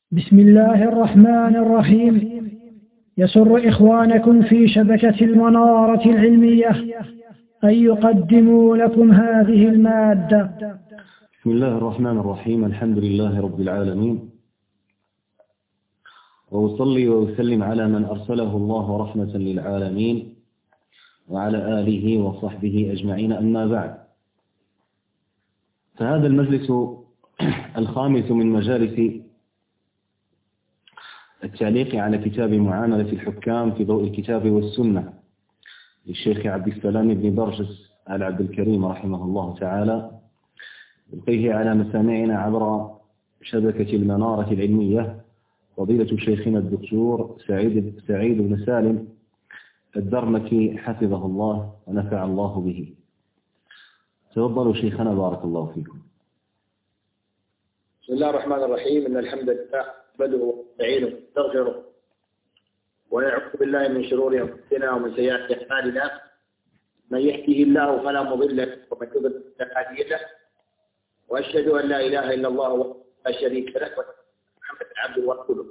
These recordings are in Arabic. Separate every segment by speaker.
Speaker 1: بسم الله الرحمن الرحيم. يسر إخوانكم في شبكة المنارة العلمية أن يقدموا لكم هذه المادة.
Speaker 2: بسم الله الرحمن الرحيم. الحمد لله رب العالمين، وأصلي وأسلم على من أرسله الله رحمة للعالمين وعلى آله وصحبه أجمعين، أما بعد. فهذا المجلس الخامس من مجالس التعليق على كتاب معاملة الحكام في ضوء الكتاب والسنة للشيخ عبد السلام بن برجس آل عبد الكريم رحمه الله تعالى، يلقيه على مسامعنا عبر شبكة المنارة العلمية فضيلة شيخنا الدكتور سعيد بن سالم الدرمكي حفظه الله ونفع الله به. تفضلوا شيخنا، بارك الله فيكم.
Speaker 3: بسم الله الرحمن الرحيم. إن الحمد لله نحمده ونستعينه ونستغفره ونعوذ بالله من شرور أنفسنا ومن سيئات أعمالنا. من يهده الله فلا مضل له ومن يضلل فلا هادي له، وأشهد أن لا إله إلا الله وحده لا شريك له وأشهد أن محمدا عبده ورسوله.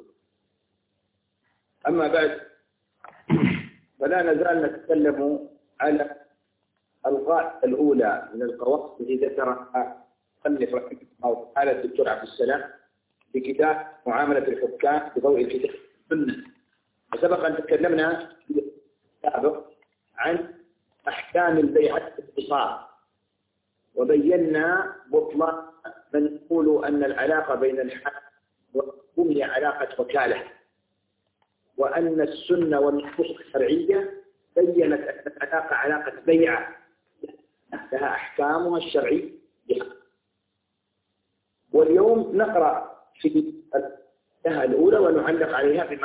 Speaker 3: أما بعد، فلا نزال نتكلم على القاعدة الأولى من القواعد التي ذكرها المؤلف رحمه الله تعالى الدكتور عبد السلام في كتاب معاملة الحكام في ضوء الكتاب والسنة. وسبق أن تكلمنا في السابق عن أحكام البيعة باختصار، وبينا بطلان من يقول أن العلاقة بين الحاكم والحكومة هي علاقة وكالة، وأن السنة والنصوص الشرعية بينت أن العلاقة علاقة بيعة لها أحكامها الشرعية. واليوم نقرأ في الآية الأولى ونعلق عليها بما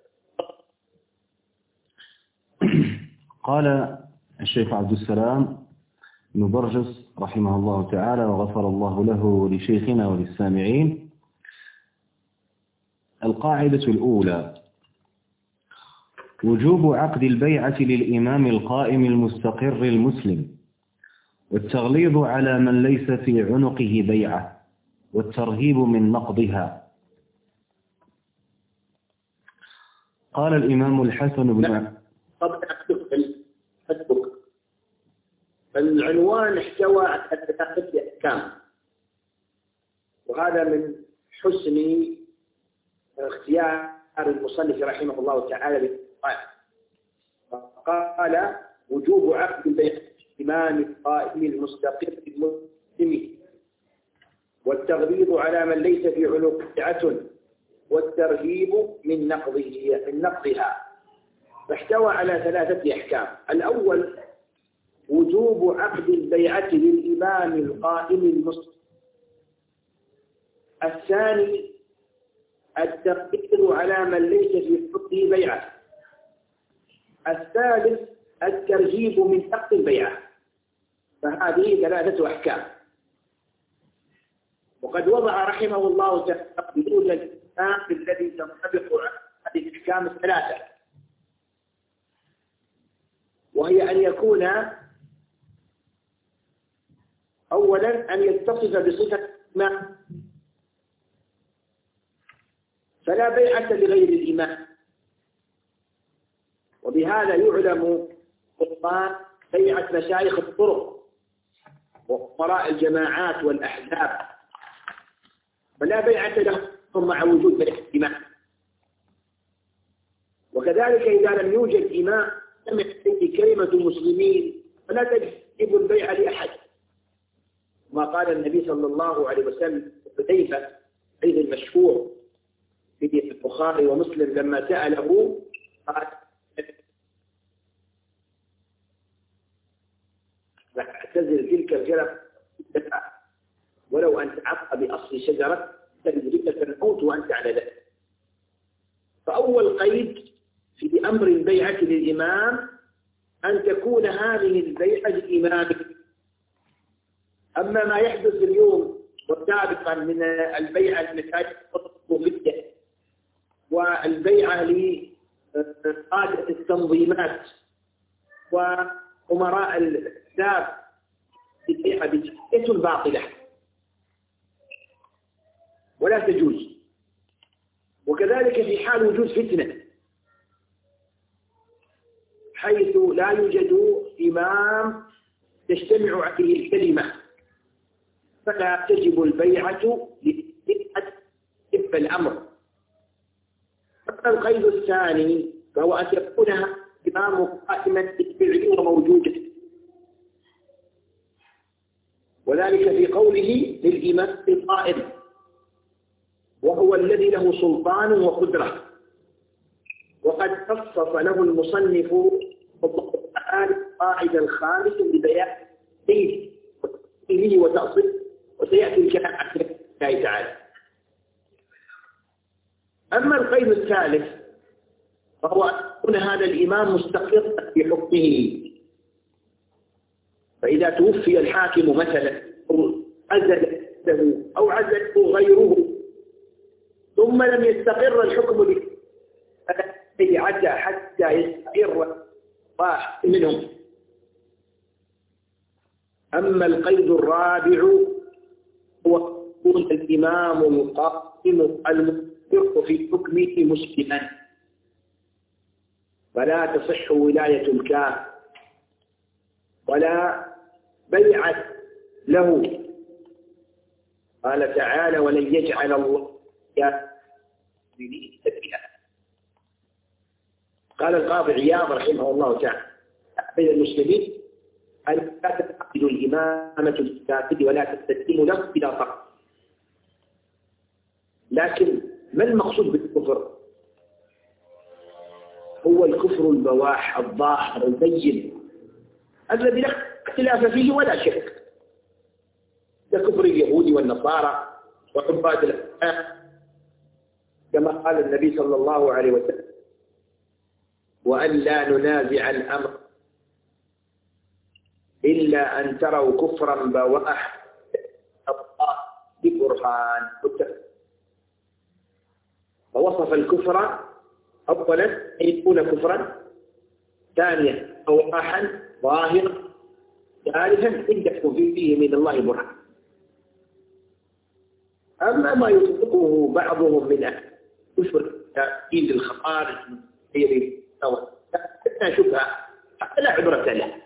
Speaker 2: قال الشيخ عبد السلام بن برجس رحمه الله تعالى وغفر الله له ولشيخنا وللسامعين: القاعدة الأولى: وجوب عقد البيعة للإمام القائم المستقر المسلم، والتغليظ على من ليس في عنقه بيعة، والترهيب من نقضها. قال الإمام الحسن بن
Speaker 3: قبل أن أسبق، العنوان احتوى على 3 أحكام، وهذا من حسن اختيار المصنف رحمه الله تعالى. قال: وجوب عقد البيع الإمام القائم المستقر المسلم، والتغليظ على من ليس في عنقه بيعة، والترهيب من نقضها. فاحتوى على 3 أحكام. الأول: وجوب عقد البيعة للإمام القائم المسلم. الثاني: التغليظ على من ليس في عنقه بيعة. الثالث: الترهيب من نقض البيعة. فهذه 3 أحكام. وقد وضع رحمه الله تعالى حدود الإسلام الذي تنطبق على هذه الأحكام 3، وهي أن يكون أولا أن يتصف بصفة الإمام، فلا بيعة لغير الإمام. وبهذا يعلم بطلان بيعة مشايخ الطرق وأمراء الجماعات والأحزاب، فلا بيعة لهم مع وجود بيعة الإمام. وكذلك إذا لم يوجد إمام سمع به كلمة المسلمين فلا تجب البيعة لأحد، ما قال النبي صلى الله عليه وسلم حذيفة حديث المشهور في البخاري ومسلم لما سأله قال: اعتزل تلك الجرة ولو أن تعق بأصل شجرة تدركك الموت وأنت على ذلك. فأول قيد في أمر البيعة للإمام أن تكون هذه البيعة لإمامه. أما ما يحدث اليوم وسابقا من البيعة لمساجد الصوفية والبيعة لقادة التنظيمات وأمراء الأحزاب، البيعة بدعة باطلة ولا تجوز. وكذلك في حال وجود فتنة، حيث لا يوجد إمام تجتمع عليه الكلمة، فلا تجب البيعة لصحة الأمر. القيد الثاني فهو أن يكون إمام قائما بالفعل وموجودا، وذلك في قوله للإمام القائم، وهو الذي له سلطان وقدرة. وقد خصص له المصنف القاعدة الخامسة لبيان تفصيله وتأصيله، وسيأتي الكلام عن الله تعالى. أما القيد الثالث فهو أن يكون هذا الإمام مستقرا في حكمه، فإذا توفي الحاكم مثلا أو عزله أو عزله غيره ثم لم يستقر الحكم حتى يستقر واحد منهم. أما القيد الرابع هو يكون الإمام القائم المستقر في حكمه مسلما، فلا تصح ولاية الكافر ولا بيعة له. قال تعالى: ولن يجعل الله سبيلا. قال القاضي عياض رحمه الله تعالى بين المسلمين أن لا تعقد الإمامة الكافر ولا تستسلم له بلا طاقة. لكن ما المقصود بالكفر؟ هو الكفر البواح الظاهر البين الذي لا اختلاف فيه ولا شك، ككفر اليهود والنصارى وعباد الأصنام، كما قال النبي صلى الله عليه وسلم: وأن لا ننازع الأمر إلا أن تروا كفرا بواح ببرهان. فوصف الكفر أولا أن يكون كفرا، ثانيا بواحا ظاهرا، ثالثا أن يكون فيه من الله برهان. أما ما يطلقه بعضهم من أهل كفر تأكيد الخوارج غير لا شبهة لا عبرة له،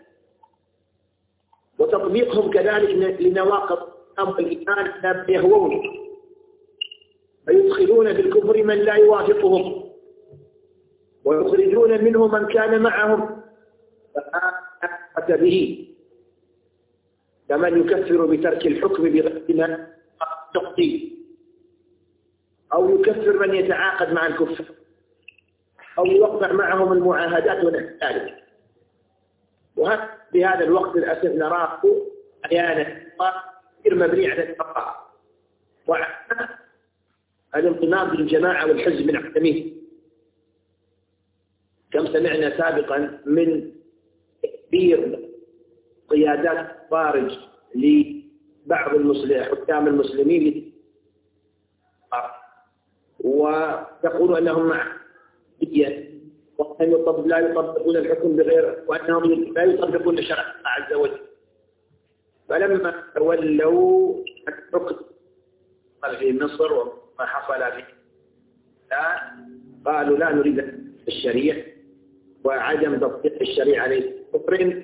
Speaker 3: وتطبيقهم كذلك لنواقض أمر الإيمان لا يهوون، فيدخلون في الكفر من لا يوافقهم ويخرجون منه من كان معهم، فآت به كمن يكفر بترك الحكم بغير ما تقضيه، أو يكفر من يتعاقد مع الكفر، أو يوقع معهم المعاهدات ونحو ذلك. وبهذا الوقت للأسف نراه أحيانا غير مبني على التقى وعلى الانضمام بالجماعة والحزب من عدمه. كم سمعنا سابقا من تكبير قيادات خارج لبعض حكام المسلمين ويقولون أنهم مع وأنهم لا يطبقون الحكم بغير، وأنهم لا يطبقون شرع الله عز وجل. فلما تولوا الحكم في مصر وما حصل فيه قالوا لا نريد الشريعة وعدم تطبيق الشريعة عليه كفر،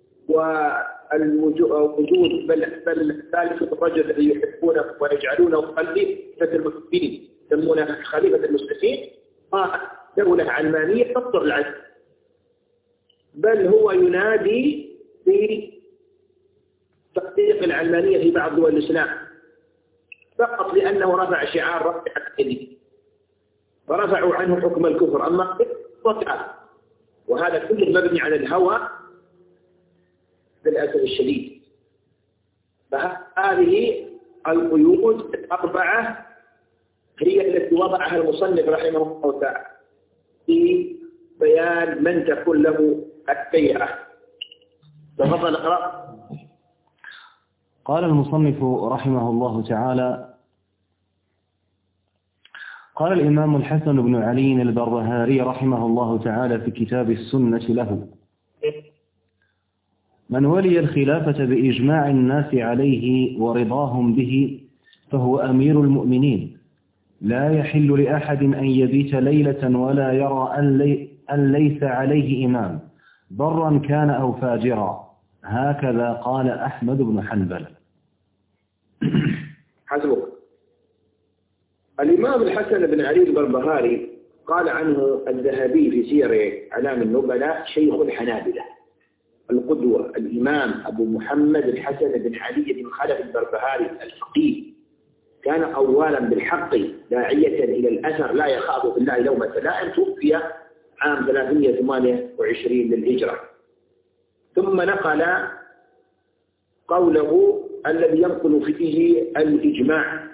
Speaker 3: والوجود بل ذلك الرجل الذي يحبونه ويجعلونه خليفة المسلمين يسمونه خليفة المسلمين دولة علمانية تبطر العدل، بل هو ينادي في تطبيق العلمانية في بعض دول الإسلام فقط لأنه رفع شعار رفع الدين، فرفعوا عنه حكم الكفر. أما وهذا كله مبني على الهوى للأسف الشديد. فهذه القيود الأربعة هي التي وضعها المصنف رحمه الله تعالى في بيان من تكون له البيعة. تفضل اقرأ.
Speaker 2: قال المصنف رحمه الله تعالى: قال الإمام الحسن بن علي البربهاري رحمه الله تعالى في كتاب السنة له: من ولي الخلافة بإجماع الناس عليه ورضاهم به فهو أمير المؤمنين، لا يحل لأحد أن يبيت ليلة ولا يرى أن ليس عليه إمام برا كان أو فاجرا. هكذا قال أحمد بن حنبل.
Speaker 3: حسبك. الإمام الحسن بن علي البربهاري قال عنه الذهبي في سير أعلام النبلاء شيخ الحنابلة القدوة الإمام أبو محمد الحسن بن علي بن خلف البربهاري الفقيه، كان قوالا بالحق داعية إلى الأثر لا يخاف بالله لومة لائم، توفي عام 328 للهجرة. ثم نقل قوله الذي ينقل فيه الإجماع،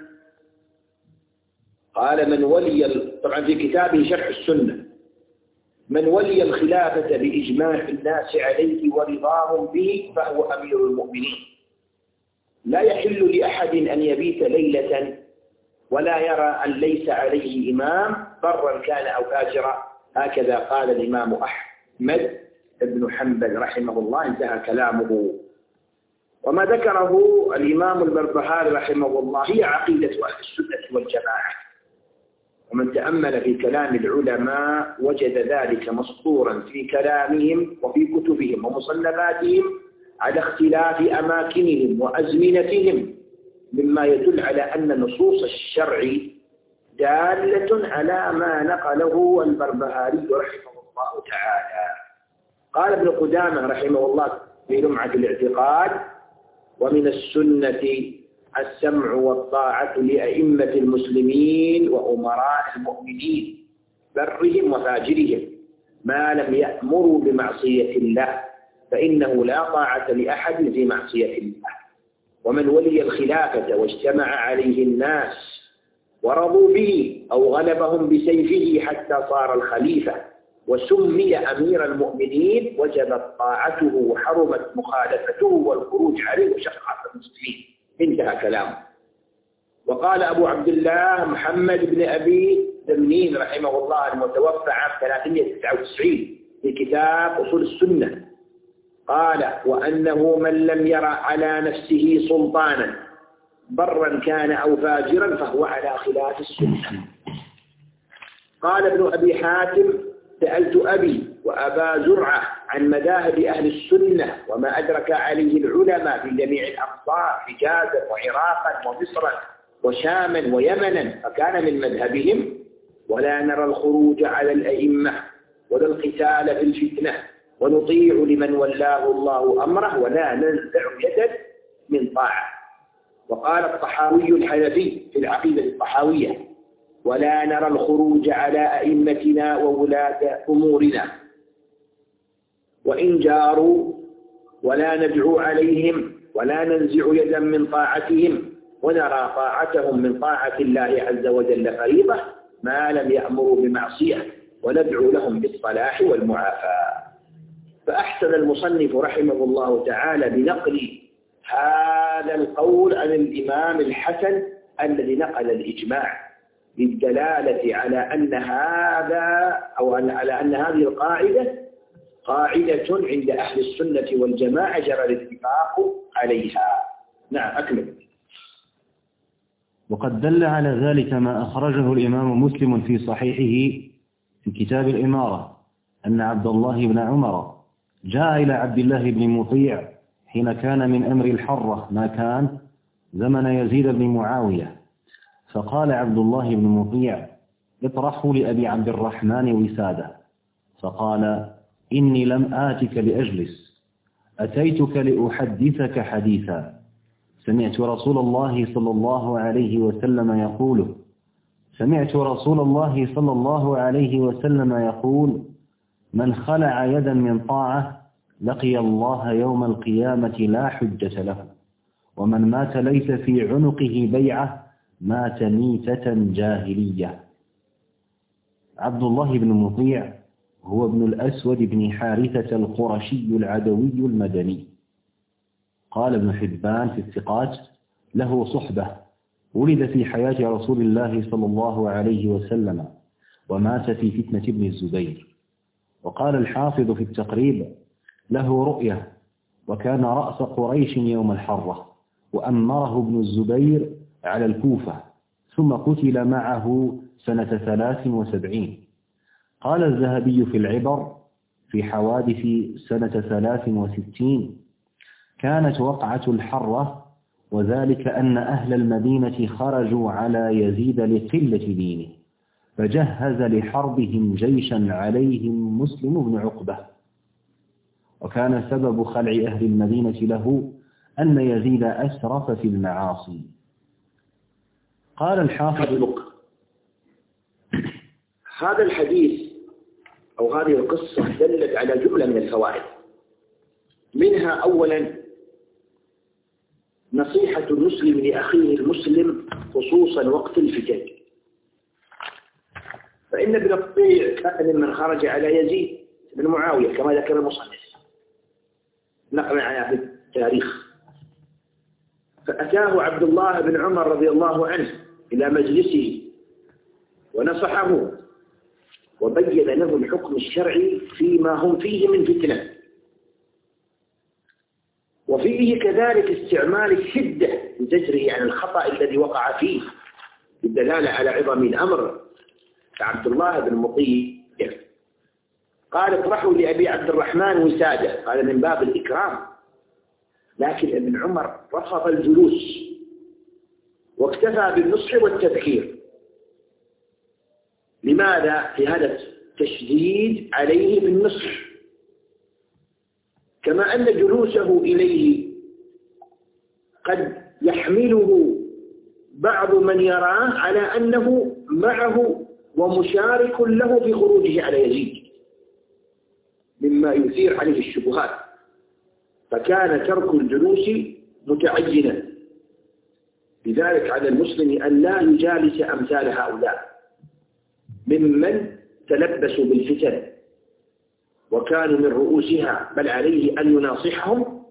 Speaker 3: قال من ولي، طبعا في كتابه شرح السنة، من ولي الخلافة بإجماع الناس عليه ورضاهم به فهو أمير المؤمنين، لا يحل لأحد أن يبيت ليلة ولا يرى أن ليس عليه إمام برا كان أو فاجرا. هكذا قال الإمام أحمد بن حنبل رحمه الله. انتهى كلامه. وما ذكره الإمام البربهاري رحمه الله هي عقيدة أهل السنة والجماعة، ومن تأمل في كلام العلماء وجد ذلك مسطورا في كلامهم وفي كتبهم ومصنفاتهم على اختلاف أماكنهم وأزمنتهم، مما يدل على أن نصوص الشرع دالة على ما نقله البربهاري رحمه الله تعالى. قال ابن قدامة رحمه الله في لمعة الاعتقاد: ومن السنة السمع والطاعة لأئمة المسلمين وأمراء المؤمنين برهم وفاجرهم ما لم يأمروا بمعصية الله، فإنه لا طاعة لأحد في معصية الله. ومن ولي الخلافة واجتمع عليه الناس ورضوا به أو غلبهم بسيفه حتى صار الخليفة وسمي أمير المؤمنين وجبت طاعته وحرمت مخالفته والخروج عليه وشق على المسلمين. انتهى كلامه. وقال أبو عبد الله محمد بن أبي تميم رحمه الله المتوفى عام 399 في كتاب أصول السنة، قال: وأنه من لم يرى على نفسه سلطانا برا كان أو فاجرا فهو على خلاف السنة. قال ابن أبي حاتم: سألت أبي وأبا زرعة عن مذاهب أهل السنة وما أدرك عليه العلماء في جميع الأمصار حجازا وعراقا ومصرا وشاما ويمنا، فكان من مذهبهم: ولا نرى الخروج على الأئمة ولا القتال في الفتنة، ونطيع لمن ولاه الله أمره ولا ننزع يدا من طاعة. وقال الطحاوي الحنفي في العقيدة الطحاوية: ولا نرى الخروج على أئمتنا وولاة أمورنا وإن جاروا، ولا ندعو عليهم ولا ننزع يدا من طاعتهم، ونرى طاعتهم من طاعة الله عز وجل فريضة ما لم يأمروا بمعصية، وندعو لهم بالصلاح والمعافاة. فأحسن المصنف رحمه الله تعالى بنقل هذا القول عن الإمام الحسن الذي نقل الإجماع للدلالة على أن هذا أو على أن هذه القاعدة قاعدة عند أهل السنة والجماعة جرى الاتفاق عليها. نعم أكمل.
Speaker 2: وقد دل على ذلك ما أخرجه الإمام مسلم في صحيحه في كتاب الإمارة أن عبد الله بن عمر جاء إلى عبد الله بن مطيع حين كان من أمر الحرة ما كان زمن يزيد بن معاوية، فقال عبد الله بن مطيع: اطرحوا لأبي عبد الرحمن وسادة. فقال: إني لم آتك لأجلس، أتيتك لأحدثك حديثا سمعت رسول الله صلى الله عليه وسلم يقول: سمعت رسول الله صلى الله عليه وسلم يقول: من خلع يدا من طاعة لقي الله يوم القيامة لا حجة له، ومن مات ليس في عنقه بيعة مات ميتة جاهلية. عبد الله بن مطيع هو ابن الأسود بن حارثة القرشي العدوي المدني. قال ابن حبان في الثقات: له صحبة، ولد في حياة رسول الله صلى الله عليه وسلم ومات في فتنة ابن الزبير. وقال الحافظ في التقريب: له رؤية، وكان رأس قريش يوم الحرة، وأمره ابن الزبير على الكوفة، ثم قتل معه سنة 73. قال الذهبي في العبر في حوادث سنة 63: كانت وقعة الحرة، وذلك أن أهل المدينة خرجوا على يزيد لقلة دينه، فجهز لحربهم جيشا عليهم مسلم بن عقبة، وكان سبب خلع أهل المدينة له أن يزيد أسرف في المعاصي. قال الحافظ:
Speaker 3: هذا الحديث أو هذه القصة دلت على جملة من الفوائد، منها أولا نصيحة المسلم لأخيه المسلم خصوصا وقت الفتن، فإن ابن الطيع كان ممن خرج على يزيد بن معاوية كما ذكر المصنف نقلا عن أهل التاريخ، فأتاه عبد الله بن عمر رضي الله عنه إلى مجلسه ونصحه وبين له الحكم الشرعي فيما هم فيه من فتنة، وفيه كذلك استعمال الشدة لزجره عن الخطأ الذي وقع فيه بالدلالة على عظم الأمر كعبد الله بن مطيع. قال: اطرحوا لأبي عبد الرحمن وسادة، قال من باب الإكرام، لكن ابن عمر رفض الجلوس واكتفى بالنصح والتذكير. لماذا؟ في هذا التشديد عليه بالنصح، كما أن جلوسه إليه قد يحمله بعض من يراه على أنه معه ومشارك له في خروجه على يزيد، مما يثير عليه الشبهات، فكان ترك الجلوس متعينا. لذلك على المسلم أن لا يجالس أمثال هؤلاء ممن تلبسوا بالفتن وكانوا من رؤوسها، بل عليه أن يناصحهم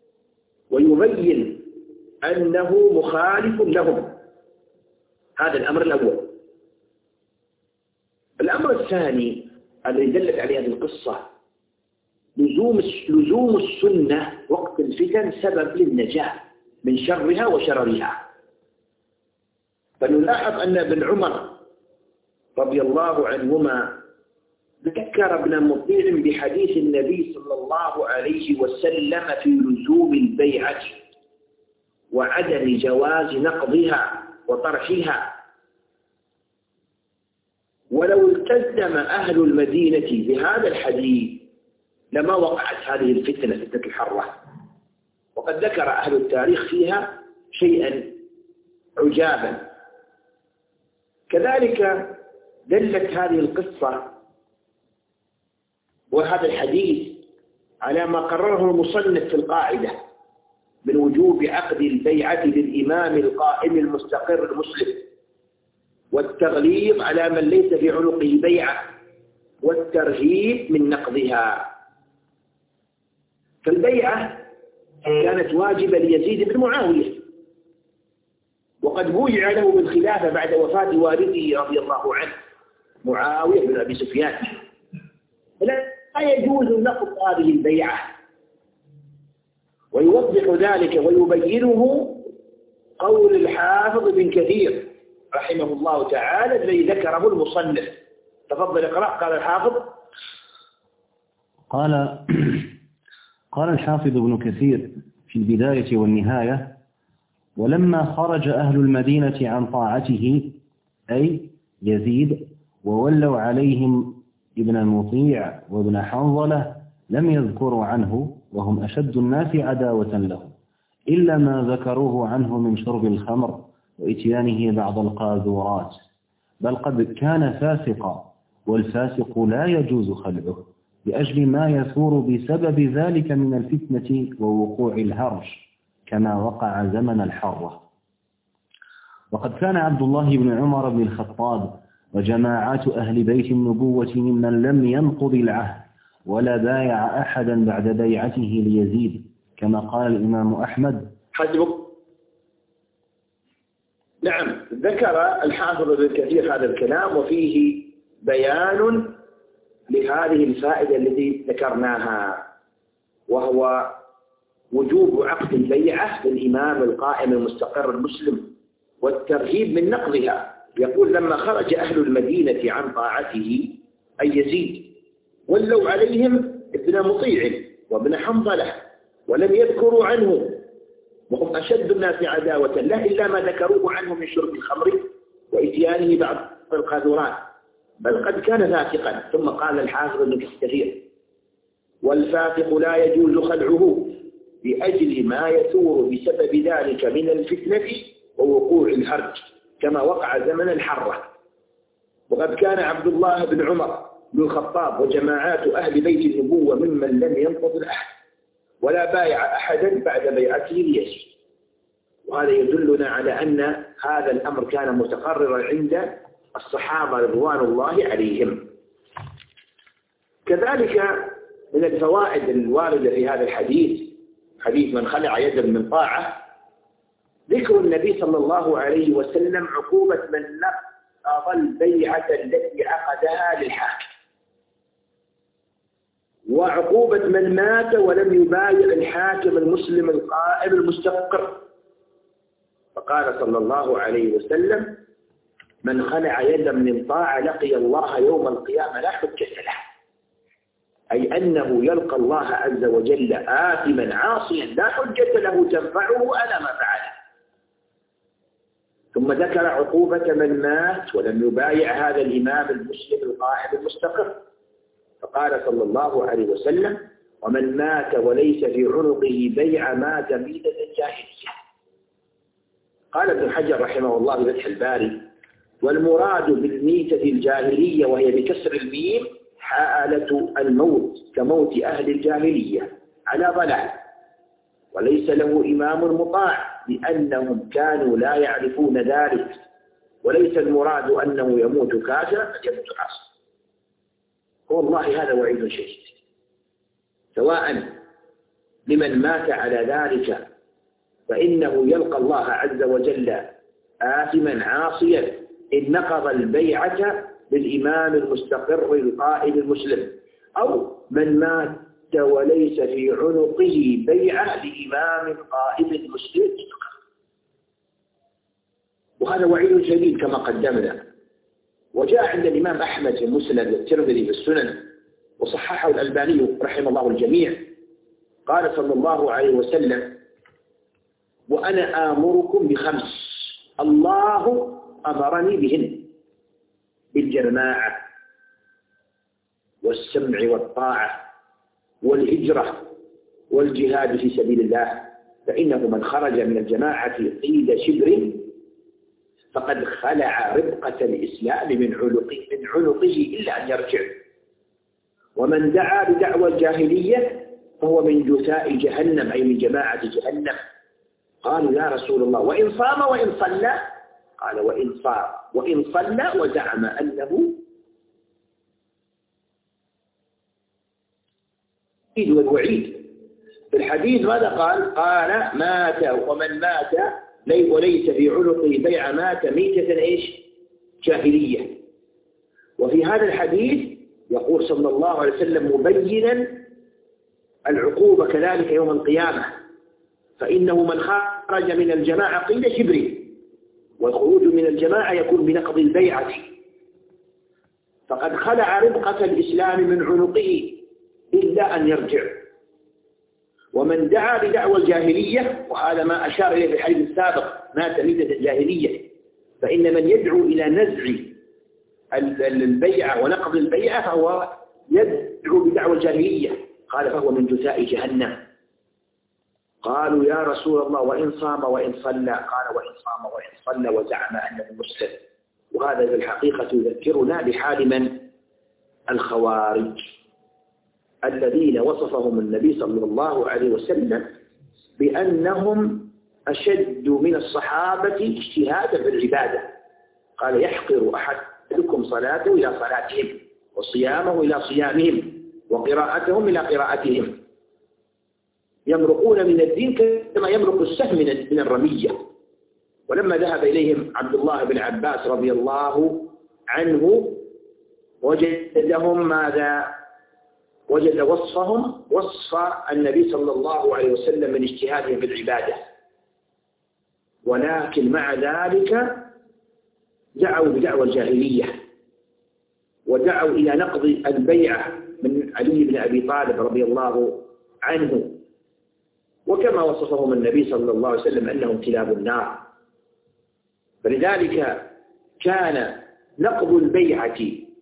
Speaker 3: ويبين أنه مخالف لهم. هذا الأمر الأول. الأمر الثاني الذي دلت عليه هذه القصة لزوم السنة وقت الفتن سبب للنجاة من شرها وشررها. فنلاحظ أن ابن عمر رضي الله عنهما ذكر ابن مطيع بحديث النبي صلى الله عليه وسلم في لزوم البيعة وعدم جواز نقضها وطرحها، ولو التزم أهل المدينة بهذا الحديث لما وقعت هذه الفتنة، فتنة الحرة. وقد ذكر أهل التاريخ فيها شيئا عجابا. كذلك دلت هذه القصة وهذا الحديث على ما قرره المصنف في القاعدة من وجوب عقد البيعة للإمام القائم المستقر المسلم، والتغليظ على من ليس في عنقه بيعة، والترهيب من نقضها. فالبيعة كانت واجبة ليزيد بن معاوية، وقد بويع له بالخلافة بعد وفاة والده رضي الله عنه معاوية بن أبي سفيان، فلا يجوز نقض هذه البيعة. ويوضح ذلك ويبينه قول الحافظ بن كثير رحمه الله تعالى الذي ذكره المصنف. تفضل اقرأ. قال الحافظ:
Speaker 2: قال الحافظ ابن كثير في البداية والنهاية: ولما خرج أهل المدينة عن طاعته أي يزيد وولوا عليهم ابن المطيع وابن حنظلة لم يذكروا عنه، وهم أشد الناس عداوة له، إلا ما ذكروه عنه من شرب الخمر وإتيانه بعض القاذورات، بل قد كان فاسقا، والفاسق لا يجوز خلعه لأجل ما يثور بسبب ذلك من الفتنة ووقوع الهرج كما وقع زمن الحرة. وقد كان عبد الله بن عمر بن الخطاب وجماعات أهل بيت النبوة ممن لم ينقض العهد ولا بايع أحدا بعد بيعته ليزيد، كما قال الإمام أحمد.
Speaker 3: حسبك. نعم، ذكر الحافظ ابن كثير هذا الكلام وفيه بيان لهذه الفائدة التي ذكرناها، وهو وجوب عقد البيعة للإمام القائم المستقر المسلم والترهيب من نقضها. يقول لما خرج أهل المدينة عن طاعته أي يزيد ولوا عليهم ابن مطيع وابن حنظلة ولم يذكروا عنه، وهم أشد الناس عداوة له إلا ما ذكروه عنه من شرب الخمر وإتيانه بعض القاذورات، بل قد كان فاسقا. ثم قال الحافظ ابن كثير: والفاسق لا يجوز خلعه لأجل ما يثور بسبب ذلك من الفتنة ووقوع الهرج كما وقع زمن الحرة. وقد كان عبد الله بن عمر بن الخطاب وجماعات أهل بيت النبوة ممن لم ينقض العهد ولا بايع أحدا بعد بيعته ليزيد. وهذا يدلنا على أن هذا الأمر كان متقررا عند الصحابة رضوان الله عليهم. كذلك من الفوائد الواردة في هذا الحديث، حديث من خلع يدا من طاعة، ذكر النبي صلى الله عليه وسلم عقوبة من نقض البيعة التي عقدها للحاكم، وعقوبة من مات ولم يبايع الحاكم المسلم القائم المستقر. فقال صلى الله عليه وسلم: من خلع يدا من طاعة لقي الله يوم القيامة لا حجة له، أي أنه يلقى الله عز وجل آثما عاصيا لا حجة له تنفعه على ما فعله. ثم ذكر عقوبة من مات ولم يبايع هذا الإمام المسلم القائم المستقر، فقال صلى الله عليه وسلم: ومن مات وليس في عنقه بيع مات ميتة الجاهلية. قال ابن حجر رحمه الله في فتح الباري: والمراد بالميتة الجاهلية وهي بكسر الميم حالة الموت كموت أهل الجاهلية على ضلال، وليس له إمام مطاع لأنهم كانوا لا يعرفون ذلك، وليس المراد أنه يموت كافرا بل يموت عاصيا. والله هذا وعيد شديد، سواء لمن مات على ذلك فإنه يلقى الله عز وجل آثما عاصيا إن نقض البيعة بالإمام المستقر القائد المسلم، أو من مات وليس في عنقه بيعة لإمام قائد مسلم. وهذا وعيد شديد كما قدمنا. وجاء عند الإمام أحمد في المسند والترمذي في السنن وصححه الألباني رحمه الله الجميع، قال صلى الله عليه وسلم: وأنا آمركم بخمس الله أمرني بهن: بالجماعة والسمع والطاعة والهجرة والجهاد في سبيل الله، فإنه من خرج من الجماعة قيد شبر فقد خلع ربقة الإسلام من عنقه إلا أن يرجع، ومن دعا بدعوى الجاهلية فهو من جثاء جهنم أي من جماعة جهنم. قالوا: يا رسول الله وإن صام وإن صلى؟ قال: وإن صام وإن صلى وزعم أنه إذ والوعيد. في الحديث ماذا قال؟ قال: مات ومن مات وليس في عنقه بيع مات ميتة إيش؟ جاهلية. وفي هذا الحديث يقول صلى الله عليه وسلم مبينا العقوبة كذلك يوم القيامة، فإنه من خرج من الجماعة قيد شبر، والخروج من الجماعة يكون بنقض البيعة، فقد خلع ربقة الإسلام من عنقه إلا أن يرجع. ومن دعا بدعوى الجاهلية، وهذا ما أشار إليه في الحديث السابق مات ميتة الجاهلية، فإن من يدعو إلى نزع البيعة ونقض البيعة فهو يدعو بدعوى الجاهلية، قال: فهو من جثاء جهنم. قالوا: يا رسول الله وإن صام وإن صلى؟ قال: وإن صام وإن صلى وزعم أنه مسلم. وهذا في الحقيقة يذكرنا بحال من؟ الخوارج الذين وصفهم النبي صلى الله عليه وسلم بأنهم أشد من الصحابة اجتهادا في العبادة. قال: يحقر أحدكم صلاته إلى صلاتهم وصيامه إلى صيامهم وقراءتهم إلى قراءتهم، يمرقون من الدين كما يمرق السهم من الرمية. ولما ذهب إليهم عبد الله بن عباس رضي الله عنه وجدهم ماذا؟ وجد وصفهم وصف النبي صلى الله عليه وسلم من اجتهادهم في العبادة، ولكن مع ذلك دعوا بدعوى الجاهلية ودعوا إلى نقض البيعة من علي بن أبي طالب رضي الله عنه، وكما وصفهم النبي صلى الله عليه وسلم أنهم كلاب النار. فلذلك كان نقض البيعة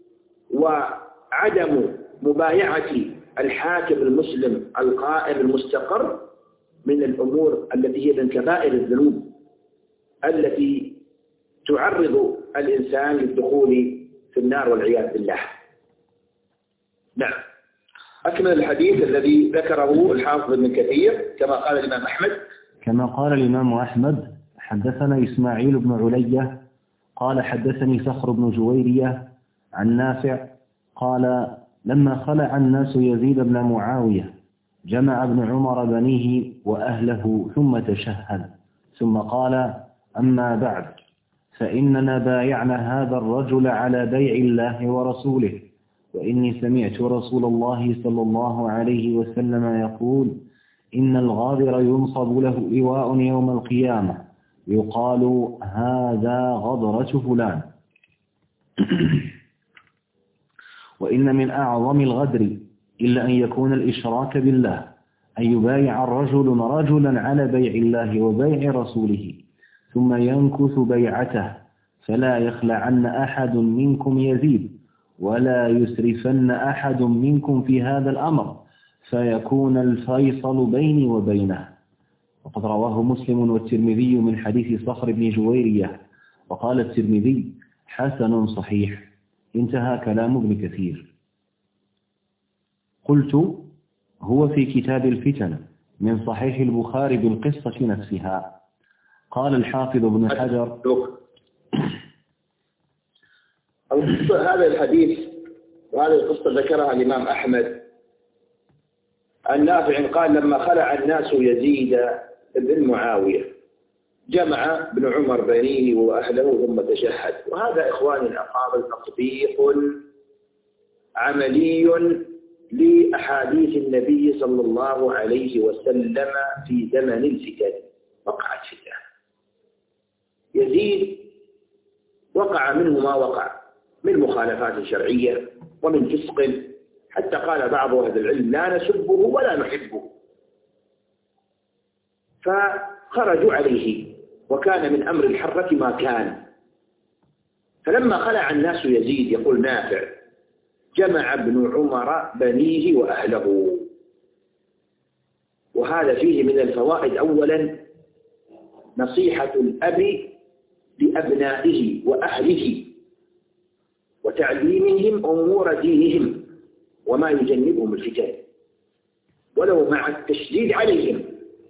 Speaker 3: وعدم مبايعة الحاكم المسلم القائم المستقر من الأمور التي هي من كبائر الذنوب التي تعرض الإنسان للدخول في النار والعياذ بالله. نعم. أكمل الحديث الذي ذكره الحافظ ابن كثير كما قال الإمام أحمد.
Speaker 2: كما قال الإمام أحمد: حدثنا إسماعيل بن علية قال حدثني صخر بن جويرية عن نافع قال: لما خلع الناس يزيد بن معاوية جمع ابن عمر بنيه وأهله ثم تشهد، ثم قال: أما بعد، فإننا بايعنا هذا الرجل على بيع الله ورسوله، وإني سمعت رسول الله صلى الله عليه وسلم يقول: إن الغادر ينصب له لواء يوم القيامة يقال: هذا غدرة فلان. وإن من أعظم الغدر إلا أن يكون الإشراك بالله، أن يبايع الرجل رجلا على بيع الله وبيع رسوله ثم ينكث بيعته، فلا يخلعن أحد منكم يزيد، ولا يسرفن أحد منكم في هذا الأمر، فيكون الفيصل بيني وبينه. وقد رواه مسلم والترمذي من حديث صخر بن جويرية، وقال الترمذي: حسن صحيح. انتهى كلام ابن كثير. قلت: هو في كتاب الفتن من صحيح البخاري بالقصة نفسها. قال الحافظ ابن حجر:
Speaker 3: هذا الحديث وهذه القصة ذكرها الإمام أحمد النافع قال: لما خلع الناس يزيد بن معاوية جمع ابن عمر بنيه وأهله ثم تشهد. وهذا إخواني الأفاضل تطبيق عملي لأحاديث النبي صلى الله عليه وسلم في زمن الفتن. وقعت فتنة، يزيد وقع منه ما وقع من مخالفات شرعية ومن فسق، حتى قال بعض أهل العلم: لا نسبه ولا نحبه. فخرجوا عليه، وكان من أمر الحرة ما كان. فلما خلع الناس يزيد، يقول نافع: جمع ابن عمر بنيه وأهله. وهذا فيه من الفوائد: أولا نصيحة الأب لأبنائه وأهله وتعليمهم أمور دينهم وما يجنبهم الفتن، ولو مع التشديد عليهم.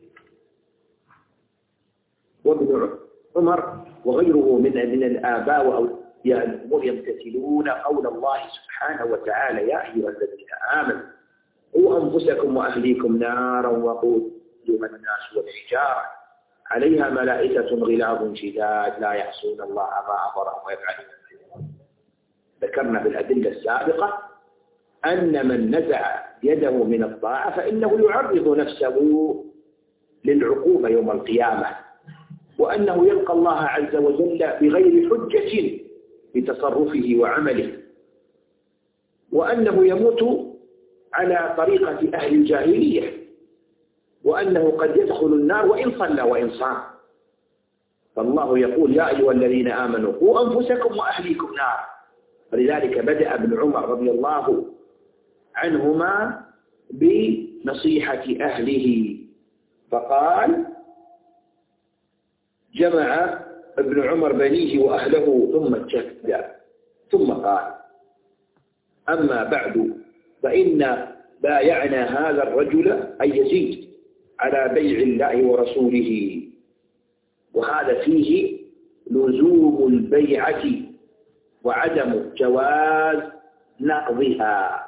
Speaker 3: وابن عمر وغيره من الآباء وأولياء الأمور يمتثلون قول الله سبحانه وتعالى: يا أيها الذين آمنوا قوا أنفسكم وأهليكم نارا وقودها الناس والحجارة عليها ملائكة غلاظ شداد لا يعصون الله ما أمرهم ويفعلون. ذكرنا بالأدلة السابقة أن من نزع يده من الطاعة فإنه يعرض نفسه للعقوبة يوم القيامة، وأنه يلقى الله عز وجل بغير حجة بتصرفه وعمله، وأنه يموت على طريقة أهل الجاهلية، وأنه قد يدخل النار وإن صلى وإن صام. فالله يقول: يا أيها الذين آمنوا قوا أنفسكم وأهليكم نار. فلذلك بدأ ابن عمر رضي الله عنهما بنصيحة أهله، فقال: جمع ابن عمر بنيه وأهله ثم تشهد، ثم قال: أما بعد، فإن بايعنا هذا الرجل أي يزيد على بيع الله ورسوله. وهذا فيه لزوم البيعة وعدم جواز نقضها.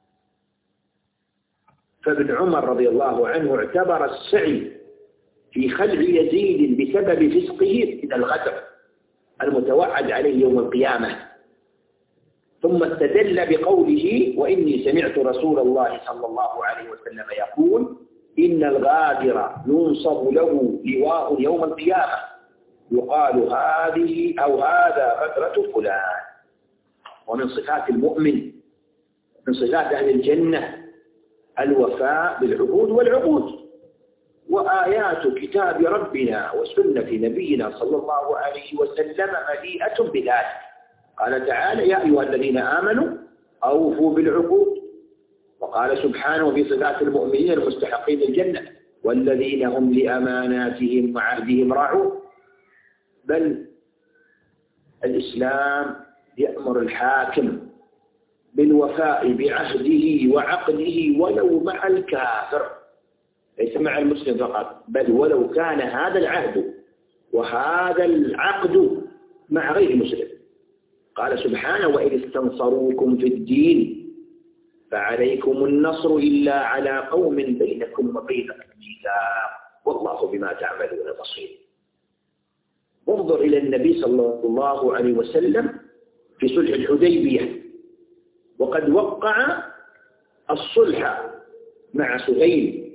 Speaker 3: فابن عمر رضي الله عنه اعتبر السعي في خلع يزيد بسبب فسقه من الغدر المتوعد عليه يوم القيامة، ثم استدل بقوله: وإني سمعت رسول الله صلى الله عليه وسلم يقول: إن الغادر ينصب له لواء يوم القيامة يقال هذه أو هذا غدرة فلان. ومن صفات المؤمن من صفات أهل الجنة الوفاء بالعهود والعقود. وآيات كتاب ربنا وسنة نبينا صلى الله عليه وسلم مليئة بذلك. قال تعالى: يا أيها الذين آمنوا أوفوا بالعقود. وقال سبحانه في صفات المؤمنين المستحقين للجنة: والذين هم لأماناتهم وعهدهم راعون. بل الإسلام يأمر الحاكم بالوفاء بعهده وعقده ولو مع الكافر، ليس مع المسلم فقط، بل ولو كان هذا العهد وهذا العقد مع غير مسلم. قال سبحانه: وإذ استنصروكم في الدين فعليكم النصر إلا على قوم بينكم وبينهم ميثاق والله بما تعملون بصير. انظر إلى النبي صلى الله عليه وسلم في صلح الحديبية، وقد وقع الصلح مع سهيل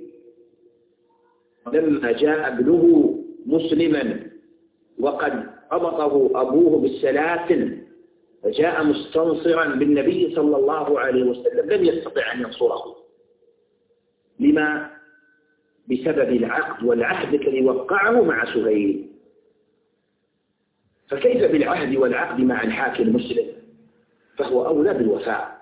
Speaker 3: لما جاء ابنه مسلما وقد ربطه أبوه بالسلاسل، فجاء مستنصرا بالنبي صلى الله عليه وسلم، لم يستطع أن ينصره. لما؟ بسبب العقد والعهد الذي وقعه مع سهيل. فكيف بالعهد والعقد مع الحاكم المسلم؟ فهو أولى بالوفاء.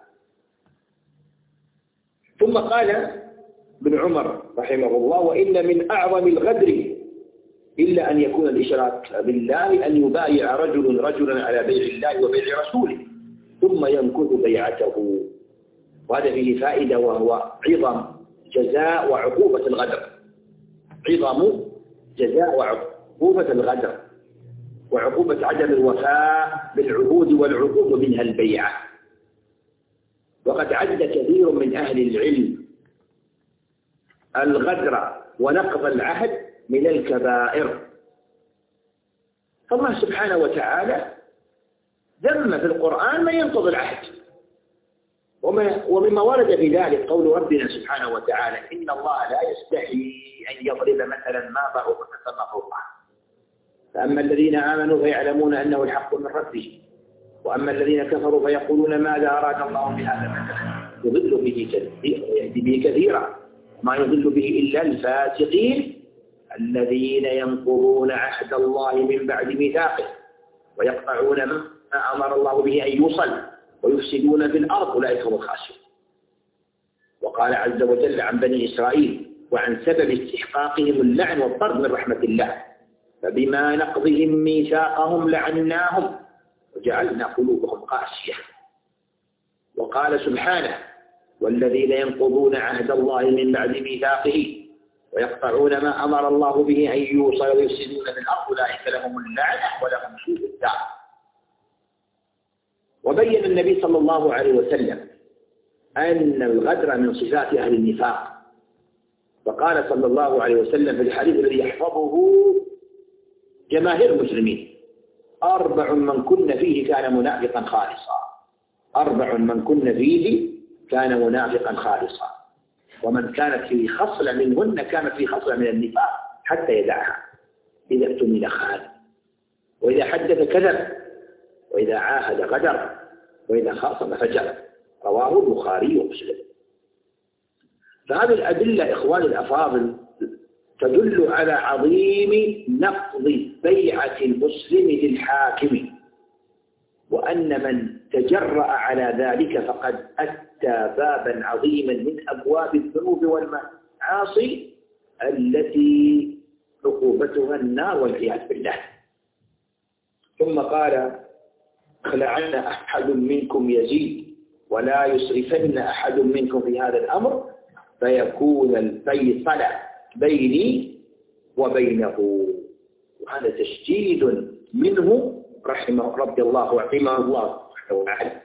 Speaker 3: ثم قال ابن عمر رحمه الله: وإن من أعظم الغدر إلا أن يكون الإشراك بالله، أن يبايع رجل رجلا على بيع الله وبيع رسوله ثم ينكث بيعته. وهذا فيه فائدة، وهو عظم جزاء وعقوبة الغدر. عظم جزاء وعقوبة الغدر وعقوبة عدم الوفاء بالعهود والعقود منها البيعة. وقد عد كثير من أهل العلم الغدر ونقض العهد من الكبائر. فالله سبحانه وتعالى ذم في القرآن من ينقض العهد، ومما ورد في ذلك قول ربنا سبحانه وتعالى: إن الله لا يستحي أن يضرب مثلا ما بعوضة فما فوقها، فأما الذين آمنوا فيعلمون أنه الحق من ربهم، وأما الذين كفروا فيقولون ماذا أراد الله بهذا مثلا يضل به كثيرا ويهدي به كثيرا، ما يضل به إلا الفاسقين الذين ينقضون عهد الله من بعد ميثاقه ويقطعون ما أمر الله به أن يوصل ويفسدون في الأرض، أولئك هم الخاسرون. وقال عز وجل عن بني إسرائيل وعن سبب استحقاقهم اللعن والطرد من رحمة الله: فبما نقضهم ميثاقهم لعناهم وجعلنا قلوبهم قاسية. وقال سبحانه: والذين ينقضون عهد الله من بعد ميثاقه ويقطعون ما أمر الله به أن يوصل ويفسدون في الأرض أولئك لهم اللعنة ولهم سوء الدار. وبين النبي صلى الله عليه وسلم أن الغدر من صفات أهل النفاق، فقال صلى الله عليه وسلم في الحديث الذي يحفظه جماهير المسلمين: 4 من كن فيه كان منافقا خالصا. 4 من كن فيه كان منافقا خالصا، ومن كانت فيه خصلة منهن كانت فيه خصلة من النفاق حتى يدعها: إذا اؤتمن خان، وإذا حدث كذب، وإذا عاهد غدر، وإذا خاصم فجر. رواه البخاري ومسلم. فهذه الأدلة إخواني الأفاضل تدل على عظيم نقض بيعة المسلم للحاكم، وأن من تجرأ على ذلك فقد أتى بابا عظيما من أبواب الذنوب والمعاصي التي عقوبتها النار والعياذ بالله. ثم قال: لعل أحد منكم يزيد ولا يسرفن أحد منكم في هذا الأمر فيكون الفيصل بيني وبينه. وهذا تشديد منه رحمه رضي الله الله تعالى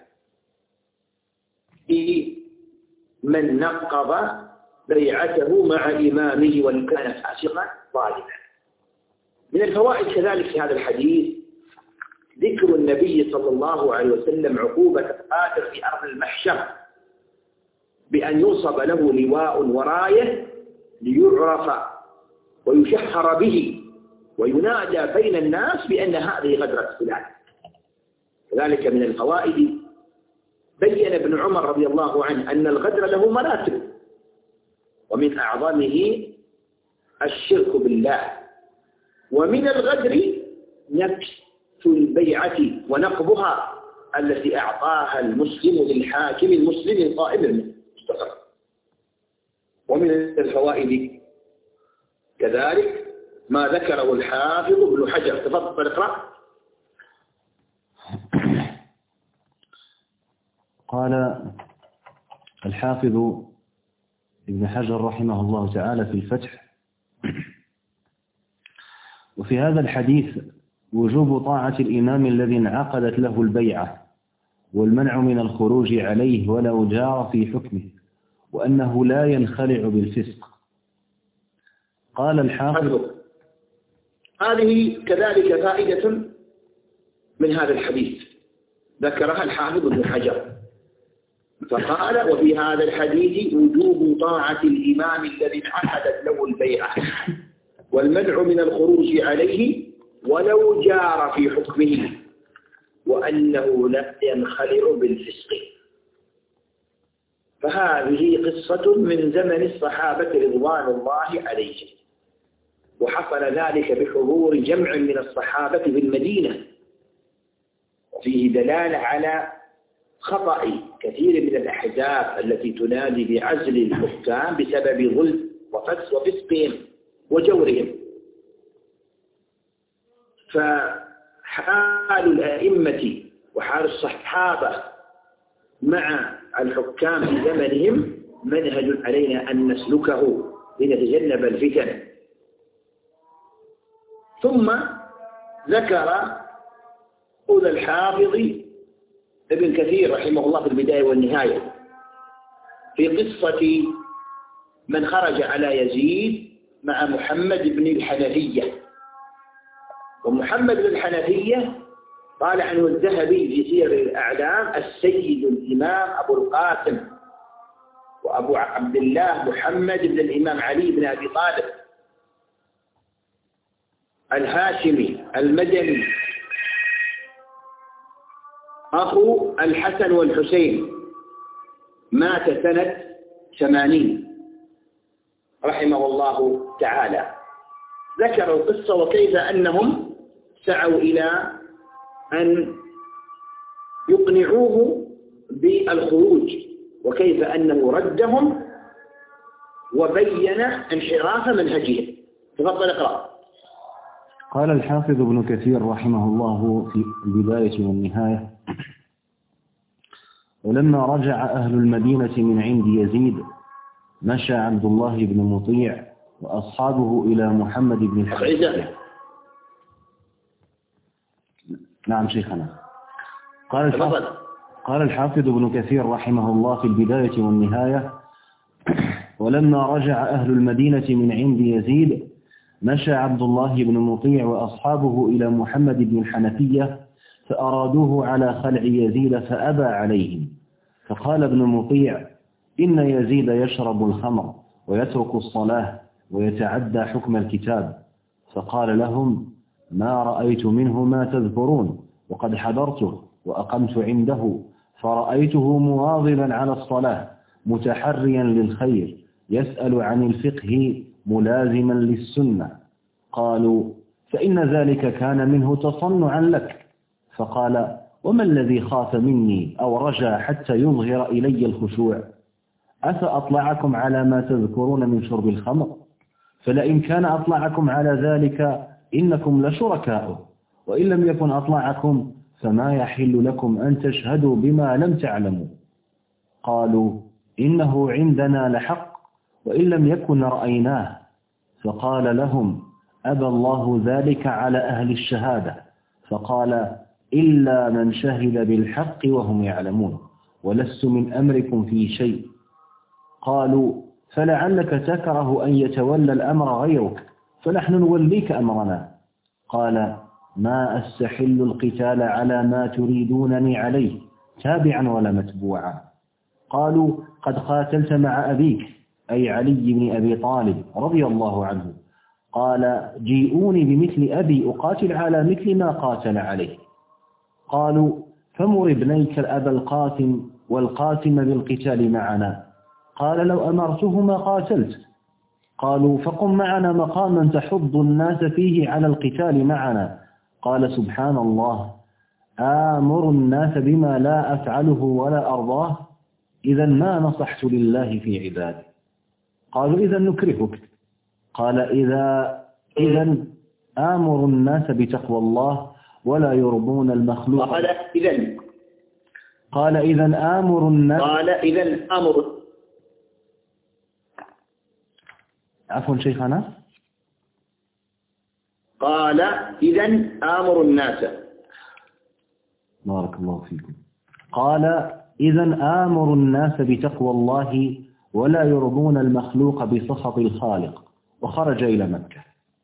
Speaker 3: في من نقض بيعته مع إمامه وإن كان فاسقا ظالما. من الفوائد كذلك في هذا الحديث ذكر النبي صلى الله عليه وسلم عقوبة القاتل في أرض المحشر بأن ينصب له لواء وراية ليعرف ويشهر به وينادى بين الناس بأن هذه غدرة فلان. كذلك من الفوائد بين ابن عمر رضي الله عنه أن الغدر له مراتب، ومن أعظمه الشرك بالله. ومن الغدر نكث البيعة ونقضها التي أعطاها المسلم للحاكم المسلم القائم المستقر. ومن الفوائد كذلك ما ذكره الحافظ ابن حجر. تفضل اقرأ.
Speaker 2: قال الحافظ ابن حجر رحمه الله تعالى في الفتح: وفي هذا الحديث وجوب طاعة الإمام الذي انعقدت له البيعة، والمنع من الخروج عليه ولو جار في حكمه، وأنه لا ينخلع بالفسق. قال الحافظ:
Speaker 3: هذه كذلك فائدة من هذا الحديث ذكرها الحافظ ابن حجر، فقال: وفي هذا الحديث وجوب طاعة الإمام الذي انعقدت له البيعة، والمنع من الخروج عليه ولو جار في حكمه، وأنه لا ينخلع بالفسق. فهذه قصة من زمن الصحابة رضوان الله عليهم، وحصل ذلك بحضور جمع من الصحابة في المدينة، وفيه دلالة على خطأ كثير من الأحزاب التي تنادي بعزل الحكام بسبب ظلم وفسقهم وجورهم. فحال الأئمة وحال الصحابة مع الحكام في زمنهم منهج علينا أن نسلكه لنتجنب الفتن. ثم ذكر قول الحافظ ابن كثير رحمه الله في البداية والنهاية في قصة من خرج على يزيد مع محمد بن الحنفية. ومحمد بن الحنفية قال عنه الذهبي في سير الأعلام: السيد الإمام أبو القاسم وأبو عبد الله محمد بن الإمام علي بن أبي طالب الهاشمي المدني، أخو الحسن والحسين، مات سنة 80 رحمه الله تعالى. ذكروا القصة وكيف أنهم سعوا إلى أن يقنعوه بالخروج، وكيف أنه ردهم وبين انحراف منهجهم. تفضل اقرأ.
Speaker 2: قال الحافظ ابن كثير رحمه الله في البداية والنهاية: ولما رجع أهل المدينة من عند يزيد مشى عبد الله بن مطيع وأصحابه إلى محمد بن الحنفية. نعم شيخنا. قال الحافظ ابن كثير رحمه الله في البداية والنهاية: ولما رجع أهل المدينة من عند يزيد مشى عبد الله بن مطيع وأصحابه إلى محمد بن الحنفية فأرادوه على خلع يزيد فأبى عليهم، فقال ابن مطيع: إن يزيد يشرب الخمر ويترك الصلاة ويتعدى حكم الكتاب. فقال لهم: ما رأيت منه ما تذكرون، وقد حضرته وأقمت عنده فرأيته مواظبا على الصلاة متحريا للخير يسأل عن الفقه ملازما للسنة. قالوا: فإن ذلك كان منه تصنعا لك. فقال: وما الذي خاف مني أو رجا حتى يظهر إلي الخشوع؟ أفأطلعكم على ما تذكرون من شرب الخمر؟ فلئن كان أطلعكم على ذلك إنكم لشركاؤه، وإن لم يكن أطلعكم فما يحل لكم أن تشهدوا بما لم تعلموا. قالوا: إنه عندنا لحق وإن لم يكن رأيناه. فقال لهم: أبى الله ذلك على أهل الشهادة. فقال: إلا من شهد بالحق وهم يعلمون، ولست من أمركم في شيء. قالوا: فلعلك تكره أن يتولى الأمر غيرك فنحن نوليك أمرنا. قال: ما أستحل القتال على ما تريدونني عليه تابعا ولا متبوعا. قالوا: قد قاتلت مع أبيك أي علي بن أبي طالب رضي الله عنه. قال جيئوني بمثل أبي أقاتل على مثل ما قاتل عليه. قالوا فمر ابنيك أبا القاسم والقاسم بالقتال معنا. قال لو أمرتهما قاتلت. قالوا فقم معنا مقاما تحض الناس فيه على القتال معنا. قال سبحان الله آمر الناس بما لا أفعله ولا أرضاه إذا ما نصحت لله في عباده. قالوا إذا نكرهك. قال إذا آمر الناس بتقوى الله ولا يرضون المخلوق. قال إذا آمر الناس. عفوا شيخنا.
Speaker 3: قال إذا آمر الناس.
Speaker 2: بارك الله فيكم. قال إذا آمر الناس بتقوى الله ولا يرضون المخلوق بسخط الخالق، وخرج إلى مكة.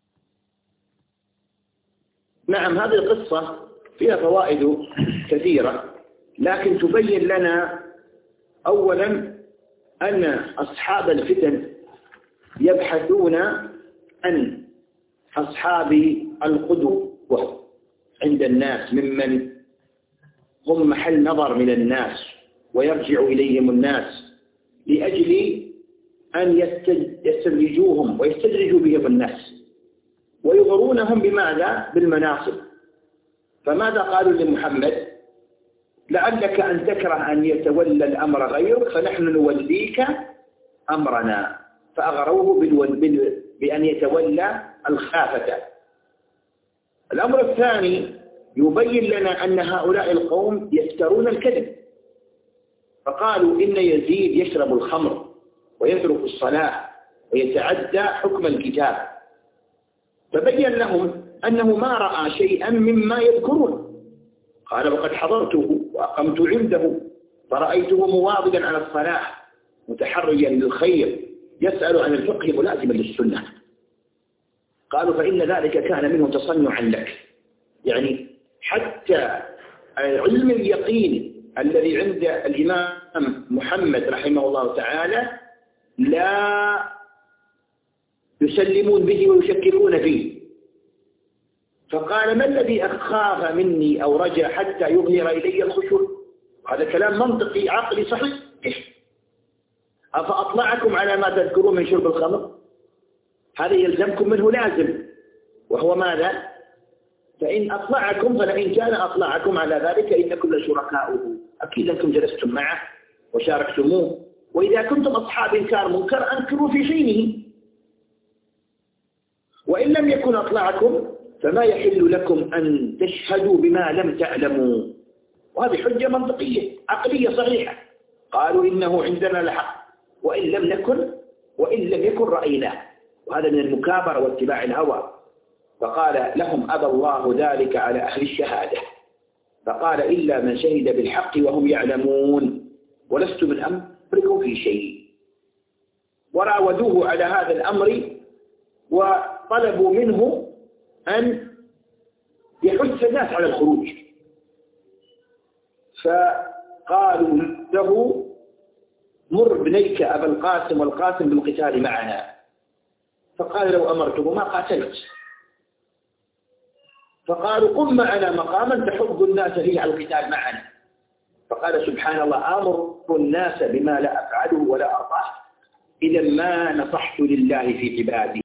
Speaker 3: نعم، هذه القصة فيها فوائد كثيرة، لكن تبين لنا أولا أن أصحاب الفتن يبحثون عن أصحاب القدوة عند الناس ممن هم محل نظر من الناس ويرجع إليهم الناس لأجل أن يستدرجوهم ويستدرجوا بهم الناس ويغرونهم بماذا؟ بالمناصب. فماذا قالوا لمحمد؟ لعلك أن تكره أن يتولى الأمر غيرك فنحن نوليك أمرنا، فأغروه بأن يتولى الخلافة. الأمر الثاني يبين لنا أن هؤلاء القوم يفترون الكذب، فقالوا إن يزيد يشرب الخمر ويترك الصلاة ويتعدى حكم الكتاب، فبين لهم أنه ما رأى شيئا مما يذكرون. قال وقد حضرته وأقمت عنده فرأيته مواظبا على الصلاة متحريا للخير يسأل عن الفقه ملازما للسنة. قالوا فإن ذلك كان منه تصنعا لك، يعني حتى علم اليقين الذي عند الإمام محمد رحمه الله تعالى لا يسلمون به ويشككون فيه. فقال ما الذي أخاف مني أو رجا حتى يظهر إلي الخشوع؟ هذا كلام منطقي عقلي صحيح. أفأطلعكم على ما تذكرون من شرب الخمر؟ هذا يلزمكم منه لازم، وهو ماذا؟ فإن أطلعكم فلئن كان أطلعكم على ذلك إنكم لشركاؤه، أكيد أنكم جلستم معه وشاركتموه، وإذا كنتم أصحاب إنكار منكر أنكروا في حينه، وإن لم يكن أطلعكم فما يحل لكم أن تشهدوا بما لم تعلموا. وهذه حجة منطقية عقلية صحيحة. قالوا إنه عندنا لحق وإن لم يكن رأيناه، وهذا من المكابرة واتباع الهوى. فقال لهم أبى الله ذلك على أهل الشهادة، فقال إلا من شهد بالحق وهم يعلمون ولست من أمركم في شيء. وراودوه على هذا الأمر وطلبوا منه أن يحث الناس على الخروج، فقالوا له مر ابنيك أبا القاسم والقاسم بالقتال معنا. فقال لو أمرته ما قاتلت. فقالوا قم معنا مقاما تحض الناس فيه على القتال معنا. فقال سبحان الله آمر الناس بما لا أفعله ولا أرضاه إذا ما نصحت لله في عبادي.